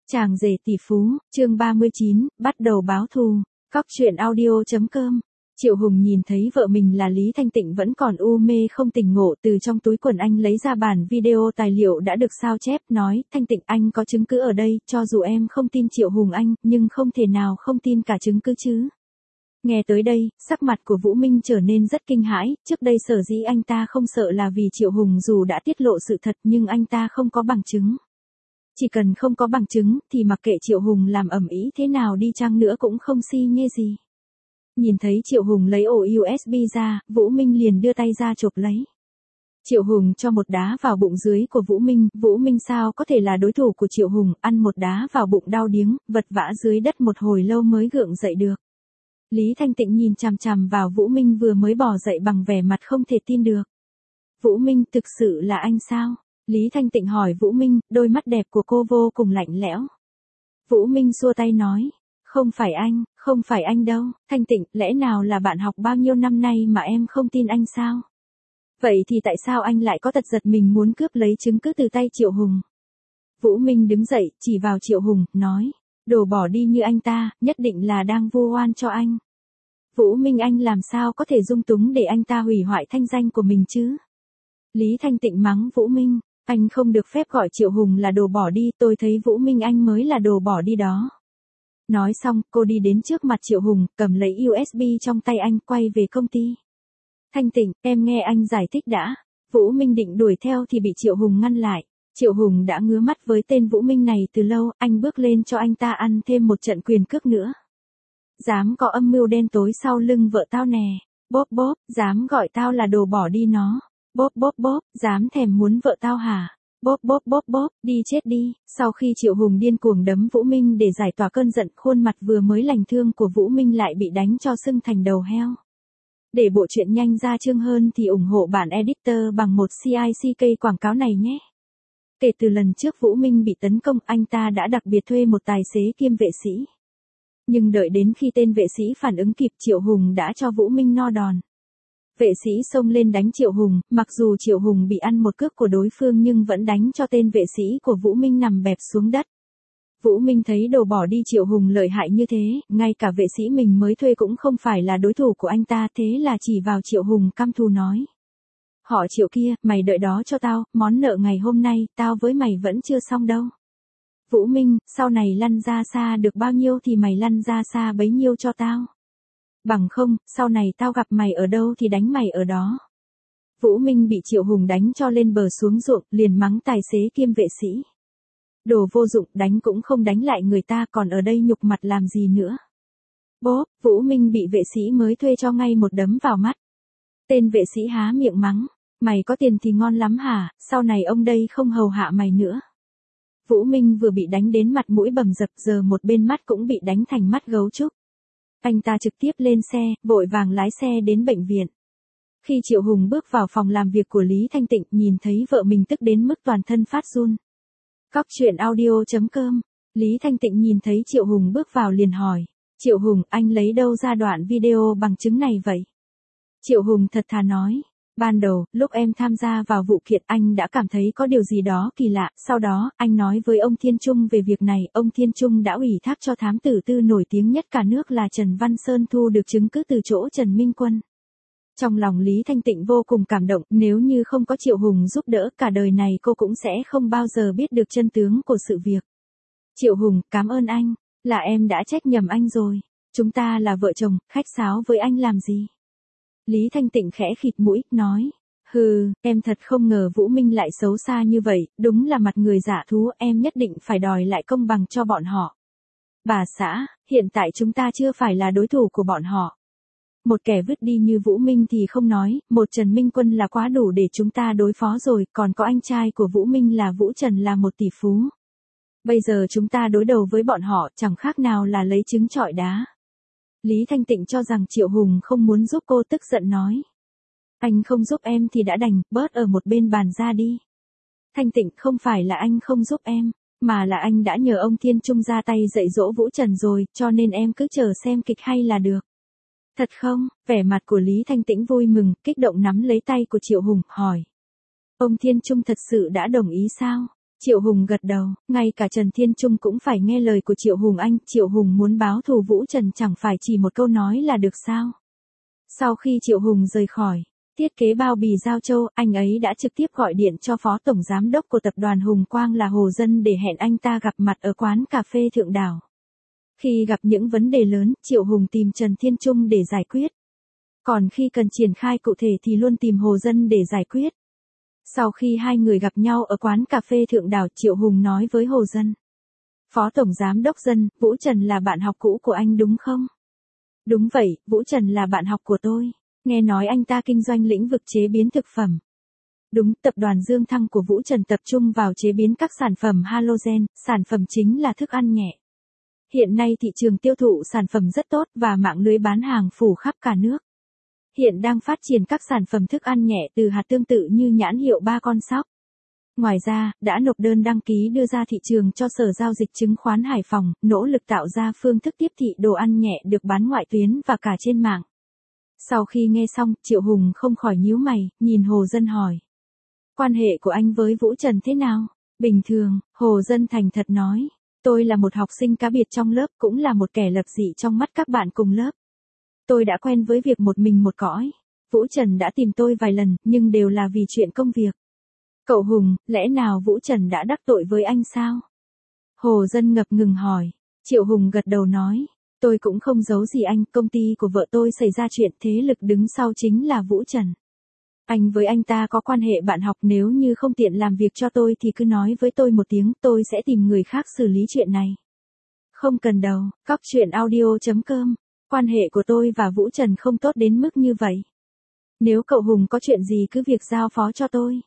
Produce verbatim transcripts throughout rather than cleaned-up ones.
Chàng rể tỷ phú, chương ba mươi chín, bắt đầu báo thù. Cóc truyện audio chấm com. Triệu Hùng nhìn thấy vợ mình là Lý Thanh Tịnh vẫn còn u mê không tỉnh ngộ, từ trong túi quần anh lấy ra bản video tài liệu đã được sao chép, nói, Thanh Tịnh, anh có chứng cứ ở đây, cho dù em không tin Triệu Hùng anh, nhưng không thể nào không tin cả chứng cứ chứ. Nghe tới đây, sắc mặt của Vũ Minh trở nên rất kinh hãi, trước đây sở dĩ anh ta không sợ là vì Triệu Hùng dù đã tiết lộ sự thật nhưng anh ta không có bằng chứng. Chỉ cần không có bằng chứng, thì mặc kệ Triệu Hùng làm ầm ĩ thế nào đi chăng nữa cũng không si nhê gì. Nhìn thấy Triệu Hùng lấy ổ u ét bê ra, Vũ Minh liền đưa tay ra chộp lấy. Triệu Hùng cho một đá vào bụng dưới của Vũ Minh, Vũ Minh sao có thể là đối thủ của Triệu Hùng, ăn một đá vào bụng đau điếng, vật vã dưới đất một hồi lâu mới gượng dậy được. Lý Thanh Tịnh nhìn chằm chằm vào Vũ Minh vừa mới bò dậy bằng vẻ mặt không thể tin được. Vũ Minh, thực sự là anh sao? Lý Thanh Tịnh hỏi Vũ Minh, đôi mắt đẹp của cô vô cùng lạnh lẽo. Vũ Minh xua tay nói, không phải anh, không phải anh đâu, Thanh Tịnh, lẽ nào là bạn học bao nhiêu năm nay mà em không tin anh sao? Vậy thì tại sao anh lại có tật giật mình muốn cướp lấy chứng cứ từ tay Triệu Hùng? Vũ Minh đứng dậy, chỉ vào Triệu Hùng, nói, đồ bỏ đi như anh ta, nhất định là đang vu oan cho anh. Vũ Minh, anh làm sao có thể dung túng để anh ta hủy hoại thanh danh của mình chứ? Lý Thanh Tịnh mắng Vũ Minh, anh không được phép gọi Triệu Hùng là đồ bỏ đi, tôi thấy Vũ Minh anh mới là đồ bỏ đi đó. Nói xong, cô đi đến trước mặt Triệu Hùng, cầm lấy u ét bê trong tay anh, quay về công ty. Thanh Tịnh, em nghe anh giải thích đã. Vũ Minh định đuổi theo thì bị Triệu Hùng ngăn lại. Triệu Hùng đã ngứa mắt với tên Vũ Minh này từ lâu, anh bước lên cho anh ta ăn thêm một trận quyền cước nữa. Dám có âm mưu đen tối sau lưng vợ tao nè. Bóp bóp, dám gọi tao là đồ bỏ đi nó. Bóp bóp bóp, dám thèm muốn vợ tao hả? Bóp bóp bóp bóp, đi chết đi. Sau khi Triệu Hùng điên cuồng đấm Vũ Minh để giải tỏa cơn giận, khuôn mặt vừa mới lành thương của Vũ Minh lại bị đánh cho sưng thành đầu heo. Để bộ truyện nhanh ra chương hơn thì ủng hộ bản editor bằng một xê i xê ca quảng cáo này nhé. Kể từ lần trước Vũ Minh bị tấn công, anh ta đã đặc biệt thuê một tài xế kiêm vệ sĩ. Nhưng đợi đến khi tên vệ sĩ phản ứng kịp, Triệu Hùng đã cho Vũ Minh no đòn. Vệ sĩ xông lên đánh Triệu Hùng, mặc dù Triệu Hùng bị ăn một cước của đối phương nhưng vẫn đánh cho tên vệ sĩ của Vũ Minh nằm bẹp xuống đất. Vũ Minh thấy đồ bỏ đi Triệu Hùng lợi hại như thế, ngay cả vệ sĩ mình mới thuê cũng không phải là đối thủ của anh ta, thế là chỉ vào Triệu Hùng căm thù nói. Họ Triệu kia, mày đợi đó cho tao, món nợ ngày hôm nay, tao với mày vẫn chưa xong đâu. Vũ Minh, sau này lăn ra xa được bao nhiêu thì mày lăn ra xa bấy nhiêu cho tao. Bằng không, sau này tao gặp mày ở đâu thì đánh mày ở đó. Vũ Minh bị Triệu Hùng đánh cho lên bờ xuống ruộng, liền mắng tài xế kiêm vệ sĩ. Đồ vô dụng, đánh cũng không đánh lại người ta, còn ở đây nhục mặt làm gì nữa. Bố, Vũ Minh bị vệ sĩ mới thuê cho ngay một đấm vào mắt. Tên vệ sĩ há miệng mắng, mày có tiền thì ngon lắm hả, sau này ông đây không hầu hạ mày nữa. Vũ Minh vừa bị đánh đến mặt mũi bầm dập, giờ một bên mắt cũng bị đánh thành mắt gấu trúc. Anh ta trực tiếp lên xe, vội vàng lái xe đến bệnh viện. Khi Triệu Hùng bước vào phòng làm việc của Lý Thanh Tịnh, nhìn thấy vợ mình tức đến mức toàn thân phát run. Cóc truyện audio chấm com. Lý Thanh Tịnh nhìn thấy Triệu Hùng bước vào liền hỏi. Triệu Hùng, anh lấy đâu ra đoạn video bằng chứng này vậy? Triệu Hùng thật thà nói. Ban đầu, lúc em tham gia vào vụ kiện, anh đã cảm thấy có điều gì đó kỳ lạ, sau đó, anh nói với ông Thiên Trung về việc này, ông Thiên Trung đã ủy thác cho thám tử tư nổi tiếng nhất cả nước là Trần Văn Sơn thu được chứng cứ từ chỗ Trần Minh Quân. Trong lòng Lý Thanh Tịnh vô cùng cảm động, nếu như không có Triệu Hùng giúp đỡ, cả đời này cô cũng sẽ không bao giờ biết được chân tướng của sự việc. Triệu Hùng, cảm ơn anh, là em đã trách nhầm anh rồi, chúng ta là vợ chồng, khách sáo với anh làm gì? Lý Thanh Tịnh khẽ khịt mũi, nói, hừ, em thật không ngờ Vũ Minh lại xấu xa như vậy, đúng là mặt người giả thú, em nhất định phải đòi lại công bằng cho bọn họ. Bà xã, hiện tại chúng ta chưa phải là đối thủ của bọn họ. Một kẻ vứt đi như Vũ Minh thì không nói, một Trần Minh Quân là quá đủ để chúng ta đối phó rồi, còn có anh trai của Vũ Minh là Vũ Trần là một tỷ phú. Bây giờ chúng ta đối đầu với bọn họ, chẳng khác nào là lấy trứng trọi đá. Lý Thanh Tịnh cho rằng Triệu Hùng không muốn giúp cô, tức giận nói. Anh không giúp em thì đã đành, bớt ở một bên bàn ra đi. Thanh Tịnh, không phải là anh không giúp em, mà là anh đã nhờ ông Thiên Trung ra tay dạy dỗ Vũ Trần rồi, cho nên em cứ chờ xem kịch hay là được. Thật không? Vẻ mặt của Lý Thanh Tĩnh vui mừng, kích động nắm lấy tay của Triệu Hùng, hỏi. Ông Thiên Trung thật sự đã đồng ý sao? Triệu Hùng gật đầu, ngay cả Trần Thiên Trung cũng phải nghe lời của Triệu Hùng anh, Triệu Hùng muốn báo thù Vũ Trần chẳng phải chỉ một câu nói là được sao. Sau khi Triệu Hùng rời khỏi, thiết kế bao bì Giao Châu, anh ấy đã trực tiếp gọi điện cho Phó Tổng Giám đốc của tập đoàn Hùng Quang là Hồ Dân để hẹn anh ta gặp mặt ở quán cà phê Thượng Đảo. Khi gặp những vấn đề lớn, Triệu Hùng tìm Trần Thiên Trung để giải quyết. Còn khi cần triển khai cụ thể thì luôn tìm Hồ Dân để giải quyết. Sau khi hai người gặp nhau ở quán cà phê Thượng Đảo, Triệu Hùng nói với Hồ Dân. Phó Tổng Giám đốc Dân, Vũ Trần là bạn học cũ của anh đúng không? Đúng vậy, Vũ Trần là bạn học của tôi. Nghe nói anh ta kinh doanh lĩnh vực chế biến thực phẩm. Đúng, tập đoàn Dương Thăng của Vũ Trần tập trung vào chế biến các sản phẩm halogen, sản phẩm chính là thức ăn nhẹ. Hiện nay thị trường tiêu thụ sản phẩm rất tốt và mạng lưới bán hàng phủ khắp cả nước. Hiện đang phát triển các sản phẩm thức ăn nhẹ từ hạt tương tự như nhãn hiệu Ba Con Sóc. Ngoài ra, đã nộp đơn đăng ký đưa ra thị trường cho Sở Giao dịch Chứng khoán Hải Phòng, nỗ lực tạo ra phương thức tiếp thị đồ ăn nhẹ được bán ngoại tuyến và cả trên mạng. Sau khi nghe xong, Triệu Hùng không khỏi nhíu mày, nhìn Hồ Dân hỏi. Quan hệ của anh với Vũ Trần thế nào? Bình thường, Hồ Dân thành thật nói. Tôi là một học sinh cá biệt trong lớp, cũng là một kẻ lập dị trong mắt các bạn cùng lớp. Tôi đã quen với việc một mình một cõi. Vũ Trần đã tìm tôi vài lần, nhưng đều là vì chuyện công việc. Cậu Hùng, lẽ nào Vũ Trần đã đắc tội với anh sao? Hồ Dân ngập ngừng hỏi. Triệu Hùng gật đầu nói. Tôi cũng không giấu gì anh, công ty của vợ tôi xảy ra chuyện, thế lực đứng sau chính là Vũ Trần. Anh với anh ta có quan hệ bạn học, nếu như không tiện làm việc cho tôi thì cứ nói với tôi một tiếng, tôi sẽ tìm người khác xử lý chuyện này. Không cần đâu, cóc truyện audio chấm com. Quan hệ của tôi và Vũ Trần không tốt đến mức như vậy. Nếu cậu Hùng có chuyện gì cứ việc giao phó cho tôi.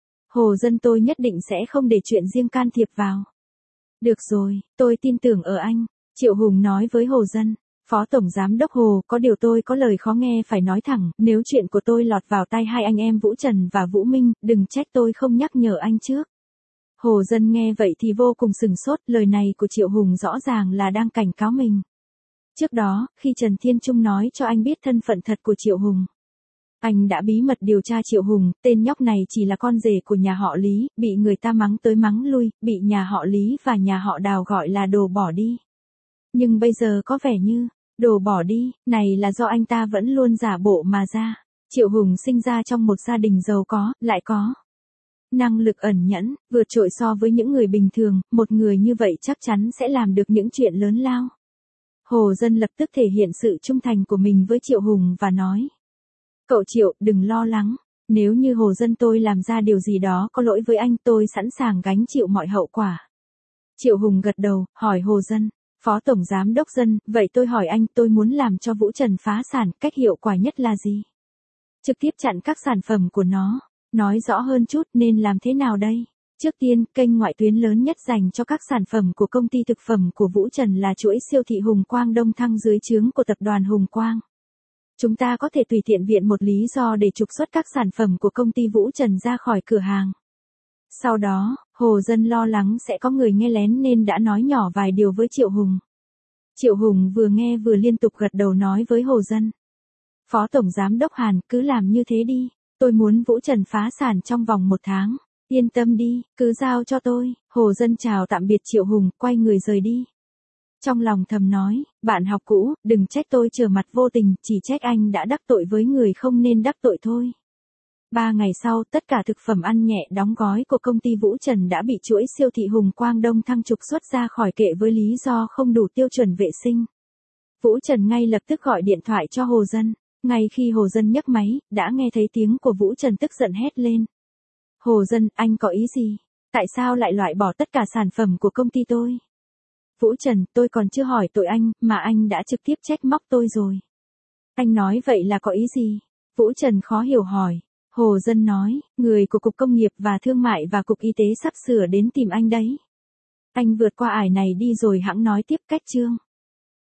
Hồ Dân tôi nhất định sẽ không để chuyện riêng can thiệp vào. Được rồi, tôi tin tưởng ở anh. Triệu Hùng nói với Hồ Dân. Phó Tổng Giám đốc Hồ, có điều tôi có lời khó nghe phải nói thẳng, nếu chuyện của tôi lọt vào tay hai anh em Vũ Trần và Vũ Minh, đừng trách tôi không nhắc nhở anh trước. Hồ Dân nghe vậy thì vô cùng sừng sốt, lời này của Triệu Hùng rõ ràng là đang cảnh cáo mình. Trước đó, khi Trần Thiên Trung nói cho anh biết thân phận thật của Triệu Hùng, anh đã bí mật điều tra Triệu Hùng, tên nhóc này chỉ là con rể của nhà họ Lý, bị người ta mắng tới mắng lui, bị nhà họ Lý và nhà họ Đào gọi là đồ bỏ đi. Nhưng bây giờ có vẻ như, đồ bỏ đi, này là do anh ta vẫn luôn giả bộ mà ra. Triệu Hùng sinh ra trong một gia đình giàu có, lại có năng lực ẩn nhẫn, vượt trội so với những người bình thường, một người như vậy chắc chắn sẽ làm được những chuyện lớn lao. Hồ Dân lập tức thể hiện sự trung thành của mình với Triệu Hùng và nói. Cậu Triệu, đừng lo lắng, nếu như Hồ Dân tôi làm ra điều gì đó có lỗi với anh, tôi sẵn sàng gánh chịu mọi hậu quả. Triệu Hùng gật đầu, hỏi Hồ Dân. Phó Tổng Giám đốc Dân, vậy tôi hỏi anh, tôi muốn làm cho Vũ Trần phá sản, cách hiệu quả nhất là gì? Trực tiếp chặn các sản phẩm của nó. Nói rõ hơn chút nên làm thế nào đây? Trước tiên, kênh ngoại tuyến lớn nhất dành cho các sản phẩm của công ty thực phẩm của Vũ Trần là chuỗi siêu thị Hùng Quang Đông Thăng dưới trướng của tập đoàn Hùng Quang. Chúng ta có thể tùy tiện viện một lý do để trục xuất các sản phẩm của công ty Vũ Trần ra khỏi cửa hàng. Sau đó, Hồ Dân lo lắng sẽ có người nghe lén nên đã nói nhỏ vài điều với Triệu Hùng. Triệu Hùng vừa nghe vừa liên tục gật đầu nói với Hồ Dân. Phó Tổng Giám đốc Hàn, cứ làm như thế đi. Tôi muốn Vũ Trần phá sản trong vòng một tháng. Yên tâm đi, cứ giao cho tôi. Hồ Dân chào tạm biệt Triệu Hùng, quay người rời đi. Trong lòng thầm nói, bạn học cũ, đừng trách tôi trở mặt vô tình, chỉ trách anh đã đắc tội với người không nên đắc tội thôi. Ba ngày sau, tất cả thực phẩm ăn nhẹ đóng gói của công ty Vũ Trần đã bị chuỗi siêu thị Hùng Quang Đông Thăng trục xuất ra khỏi kệ với lý do không đủ tiêu chuẩn vệ sinh. Vũ Trần ngay lập tức gọi điện thoại cho Hồ Dân. Ngay khi Hồ Dân nhấc máy, đã nghe thấy tiếng của Vũ Trần tức giận hét lên. Hồ Dân, anh có ý gì? Tại sao lại loại bỏ tất cả sản phẩm của công ty tôi? Vũ Trần, tôi còn chưa hỏi tội anh, mà anh đã trực tiếp trách móc tôi rồi. Anh nói vậy là có ý gì? Vũ Trần khó hiểu hỏi. Hồ Dân nói, người của Cục Công nghiệp và Thương mại và Cục Y tế sắp sửa đến tìm anh đấy. Anh vượt qua ải này đi rồi hẵng nói tiếp cách chương.